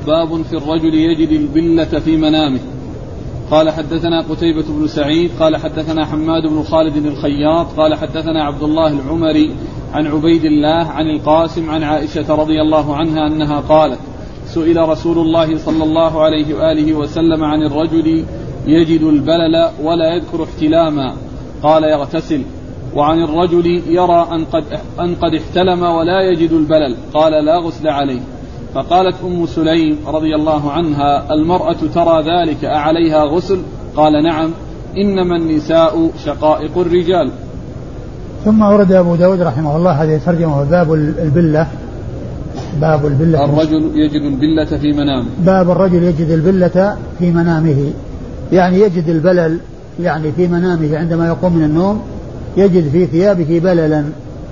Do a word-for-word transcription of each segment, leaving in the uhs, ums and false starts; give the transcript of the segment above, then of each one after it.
باب في الرجل يجد البلة في منامه. قال حدثنا قتيبة بن سعيد قال حدثنا حماد بن خالد الخياط قال حدثنا عبد الله العمري عن عبيد الله عن القاسم عن عائشة رضي الله عنها أنها قالت: سئل رسول الله صلى الله عليه وآله وسلم عن الرجل يجد البلل ولا يذكر احتلاما، قال: يغتسل. وعن الرجل يرى أن قد, أن قد احتلم ولا يجد البلل، قال: لا غسل عليه. فقالت أم سليم رضي الله عنها: المرأة ترى ذلك أعليها غسل؟ قال: نعم، إنما النساء شقائق الرجال. ثم ورد أبو داود رحمه الله هذه الترجمة: باب البلة. باب البلة الرجل يجد البلة في منامه. باب الرجل يجد البلة في منامه، يعني يجد البلل يعني في منامه عندما يقوم من النوم يجد في ثيابه بللا،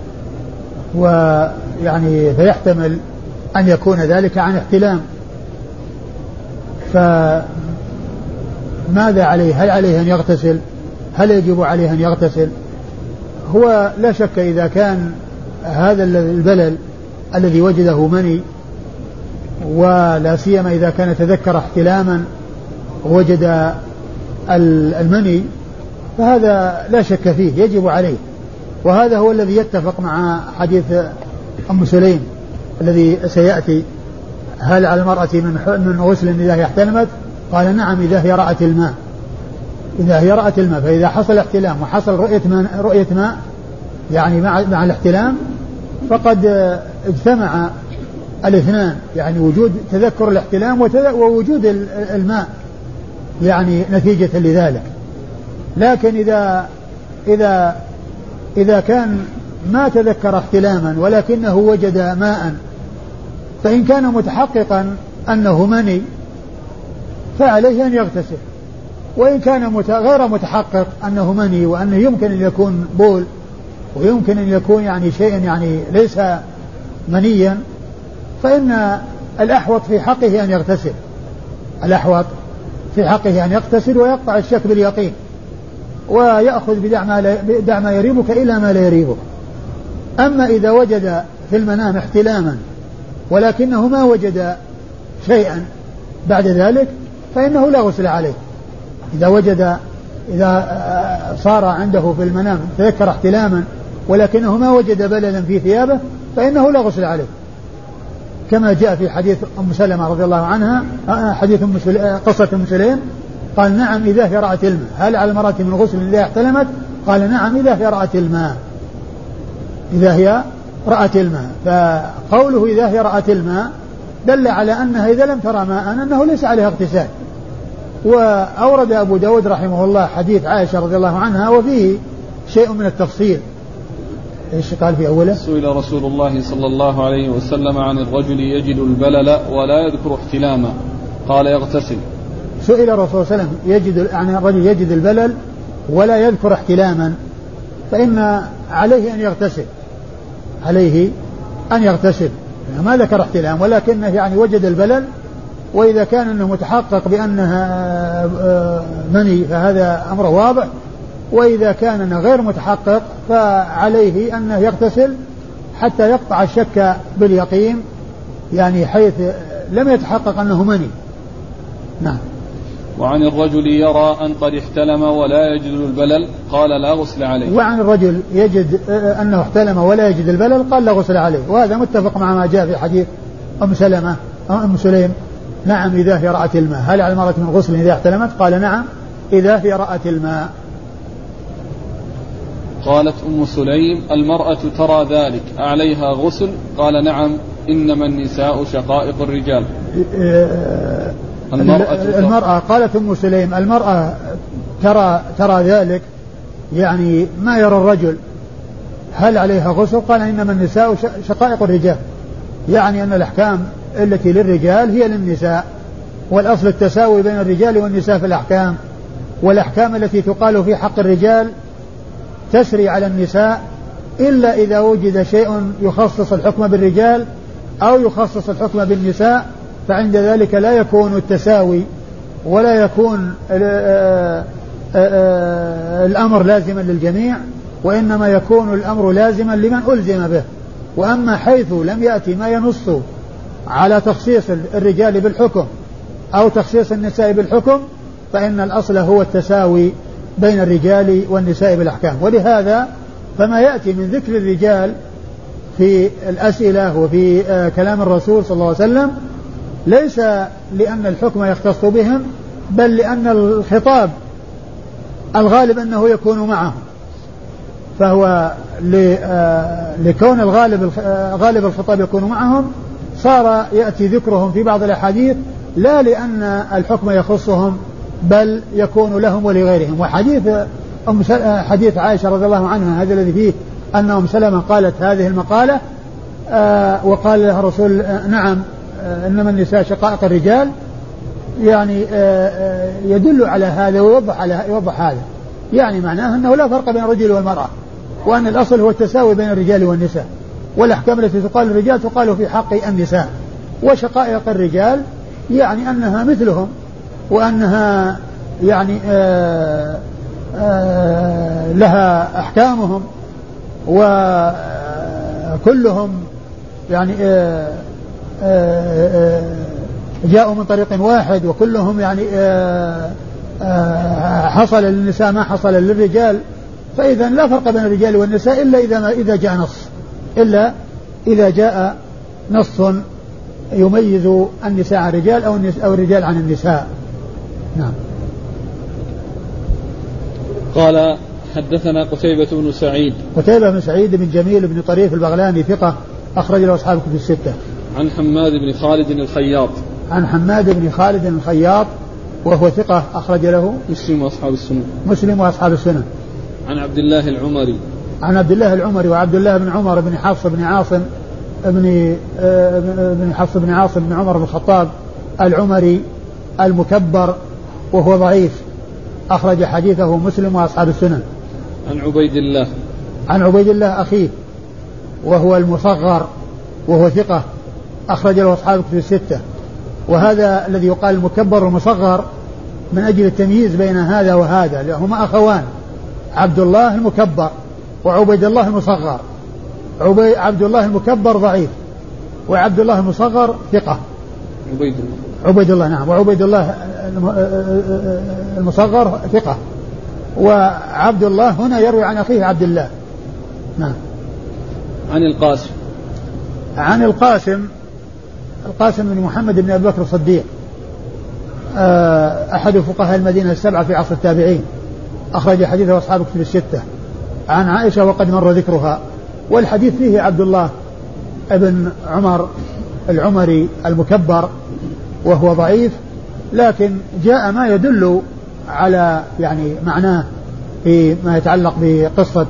ويعني فيحتمل أن يكون ذلك عن احتلام. فماذا عليه؟ هل عليه أن يغتسل؟ هل يجب عليه أن يغتسل؟ هو لا شك إذا كان هذا البلل الذي وجده مني، ولا سيما إذا كان تذكر احتلاما وجد المني، فهذا لا شك فيه يجب عليه. وهذا هو الذي يتفق مع حديث أم سليم الذي سيأتي: هل على المرأة من غسل إذا هي احتلمت؟ قال: نعم، إذا هي رأت الماء. إذا هي رأت الماء، فإذا حصل احتلام وحصل رؤية ماء, رؤية ماء يعني مع, مع الاحتلام فقد اجتمع الاثنان، يعني وجود تذكر الاحتلام ووجود الماء يعني نتيجة لذلك. لكن إذا إذا إذا كان ما تذكر احتلاما ولكنه وجد ماء، فإن كان متحققا أنه مني فعليه أن يغتسل. وإن كان غير متحقق أنه مني وأنه يمكن أن يكون بول ويمكن أن يكون يعني شيء يعني ليس منيا، فإن الأحوط في حقه أن يغتسل. الأحوط في حقه أن يغتسل ويقطع الشك باليقين، ويأخذ بدع ما يريبك إلى ما لا يريبك. أما إذا وجد في المنام احتلاما ولكنه ما وجد شيئا بعد ذلك فإنه لا غسل عليه. إذا وجد إذا صار عنده في المنام تذكر احتلاما ولكنه ما وجد بللا في ثيابه فإنه لا غسل عليه، كما جاء في حديث أم سلمة رضي الله عنها، حديث قصة أم سليم، قال: نعم، إذا هي رأت الماء. هل على المرأة من غسل إذا احتلمت؟ قال: نعم، إذا هي رأت الماء. إذا هي رأت الماء. فقوله إذا هي رأت الماء دل على أنها إذا لم ترى ماء أنه ليس عليها اغتسال. وأورد أبو داود رحمه الله حديث عائشة رضي الله عنها وفيه شيء من التفصيل. إيش قال في أوله؟ سئل رسول الله صلى الله عليه وسلم عن الرجل يجد البلل ولا يذكر احتلاما، قال: يغتسل. سئل الرسول صلى الله عليه وسلم يجد عن الرجل يجد البلل ولا يذكر احتلاما، فإن عليه أن يغتسل. عليه أن يغتسل، ما ذكر احتلام ولكنه يعني وجد البلل، وإذا كان أنه متحقق بأنها مني فهذا أمر واضح، وإذا كان أنه غير متحقق فعليه أنه يغتسل حتى يقطع الشك باليقين، يعني حيث لم يتحقق أنه مني. نعم. وعن الرجل يرى أن قد احتلم ولا يجد البلل، قال: لا غسل عليه. وعن الرجل يجد أنه احتلم ولا يجد البلل، قال: لا غسل عليه. وهذا متفق مع ما جاء في حديث أم سلمة أم سليم: نعم، إذا هي رأت الماء. هل على المرأة من غسل إذا احتلمت؟ قال: نعم، إذا هي رأت الماء. قالت أم سليم: المرأة ترى ذلك أعليها غسل؟ قال: نعم، إنما النساء شقائق الرجال. المرأة, المرأة قالت أم سليم: المرأة ترى ترى ذلك، يعني ما يرى الرجل، هل عليها غسل؟ قال: إنما النساء شقائق الرجال، يعني أن الأحكام التي للرجال هي للنساء، والأصل التساوي بين الرجال والنساء في الأحكام، والأحكام التي تقال في حق الرجال تسري على النساء إلا إذا وجد شيء يخصص الحكم بالرجال أو يخصص الحكم بالنساء، فعند ذلك لا يكون التساوي ولا يكون الأمر لازما للجميع، وإنما يكون الأمر لازما لمن ألزم به. وأما حيث لم يأتي ما ينص على تخصيص الرجال بالحكم أو تخصيص النساء بالحكم، فإن الأصل هو التساوي بين الرجال والنساء بالأحكام. ولهذا فما يأتي من ذكر الرجال في الأسئلة وفي كلام الرسول صلى الله عليه وسلم ليس لأن الحكم يختص بهم، بل لأن الخطاب الغالب أنه يكون معهم، فهو لكون الغالب غالب الخطاب يكون معهم صار يأتي ذكرهم في بعض الأحاديث لا لأن الحكم يخصهم بل يكون لهم ولغيرهم. وحديث أم حديث عائشة رضي الله عنها هذا الذي فيه أن أم سلمة قالت هذه المقالة آه وقال لها الرسول آه نعم آه إنما النساء شقائق الرجال، يعني آه آه يدل على هذا ويوضح على يوضح هذا، يعني معناه أنه لا فرق بين الرجل والمرأة، وأن الأصل هو التساوي بين الرجال والنساء، والأحكام التي تقال للرجال تقال في حق النساء، وشقائق الرجال يعني أنها مثلهم، وأنها يعني آه آه لها أحكامهم، وكلهم يعني آه آه جاءوا من طريق واحد، وكلهم يعني آه آه حصل للنساء ما حصل للرجال، فإذا لا فرق بين الرجال والنساء إلا إذا ما إذا جاء نص إلا إذا جاء نص يميز النساء عن الرجال أو أو الرجال عن النساء. نعم. قال حدثنا قتيبة بن سعيد. قتيبة بن سعيد بن جميل بن طريف البغلاني ثقة أخرج له أصحاب الكتب الستة. عن حماد بن خالد الخياط. عن حماد بن خالد الخياط وهو ثقة أخرج له مسلم وأصحاب السنن. مسلم وأصحاب السنن. عن عبد الله العمري. عن عبد الله العمري وعبد الله بن عمر بن حفص بن عاصم بن بن حفص بن عاصم بن عمر بن الخطاب العمري المكبر وهو ضعيف أخرج حديثه مسلم وأصحاب السنن. عن عبيد الله. عن عبيد الله أخيه وهو المصغر وهو ثقة أخرج له أصحاب الكتب الستة. وهذا الذي يقال المكبر والمصغر من أجل التمييز بين هذا وهذا، لهما أخوان، عبد الله المكبر وعبيد الله المصغر. عبد الله المكبر ضعيف وعبد الله المصغر ثقة. عبيد الله. عبيد الله نعم. وعبيد الله المصغر ثقة، وعبد الله هنا يروي عن أخيه عبد الله. نعم. عن القاسم. عن القاسم القاسم بن محمد بن أبي بكر الصديق أحد فقهاء المدينة السبعة في عصر التابعين أخرج حديثه أصحاب الكتب الستة. عن عائشة وقد مر ذكرها، والحديث فيه عبد الله ابن عمر العمري المكبر وهو ضعيف، لكن جاء ما يدل على يعني معناه في ما يتعلق بقصة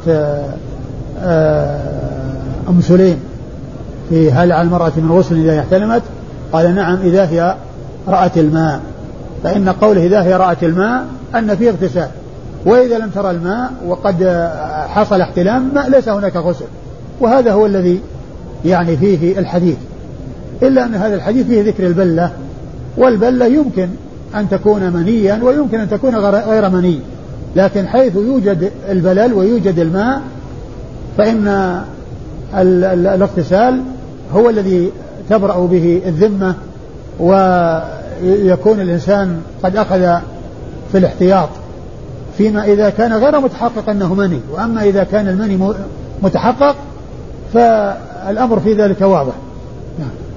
أم سليم في هل على المرأة من غسل إذا احتلمت؟ قال نعم إذا هي رأت الماء، فإن قوله إذا هي رأت الماء أن فيه اغتسال، وإذا لم ترى الماء وقد حصل احتلام ما ليس هناك غسل، وهذا هو الذي يعني فيه الحديث، إلا أن هذا الحديث فيه ذكر البلة، والبلة يمكن أن تكون منيا ويمكن أن تكون غير مني، لكن حيث يوجد البلل ويوجد الماء فإن الاغتسال هو الذي تبرأ به الذمة، ويكون الإنسان قد أخذ في الاحتياط فيما إذا كان غير متحقق أنه مني، وأما إذا كان المني متحقق فالأمر في ذلك واضح. نعم.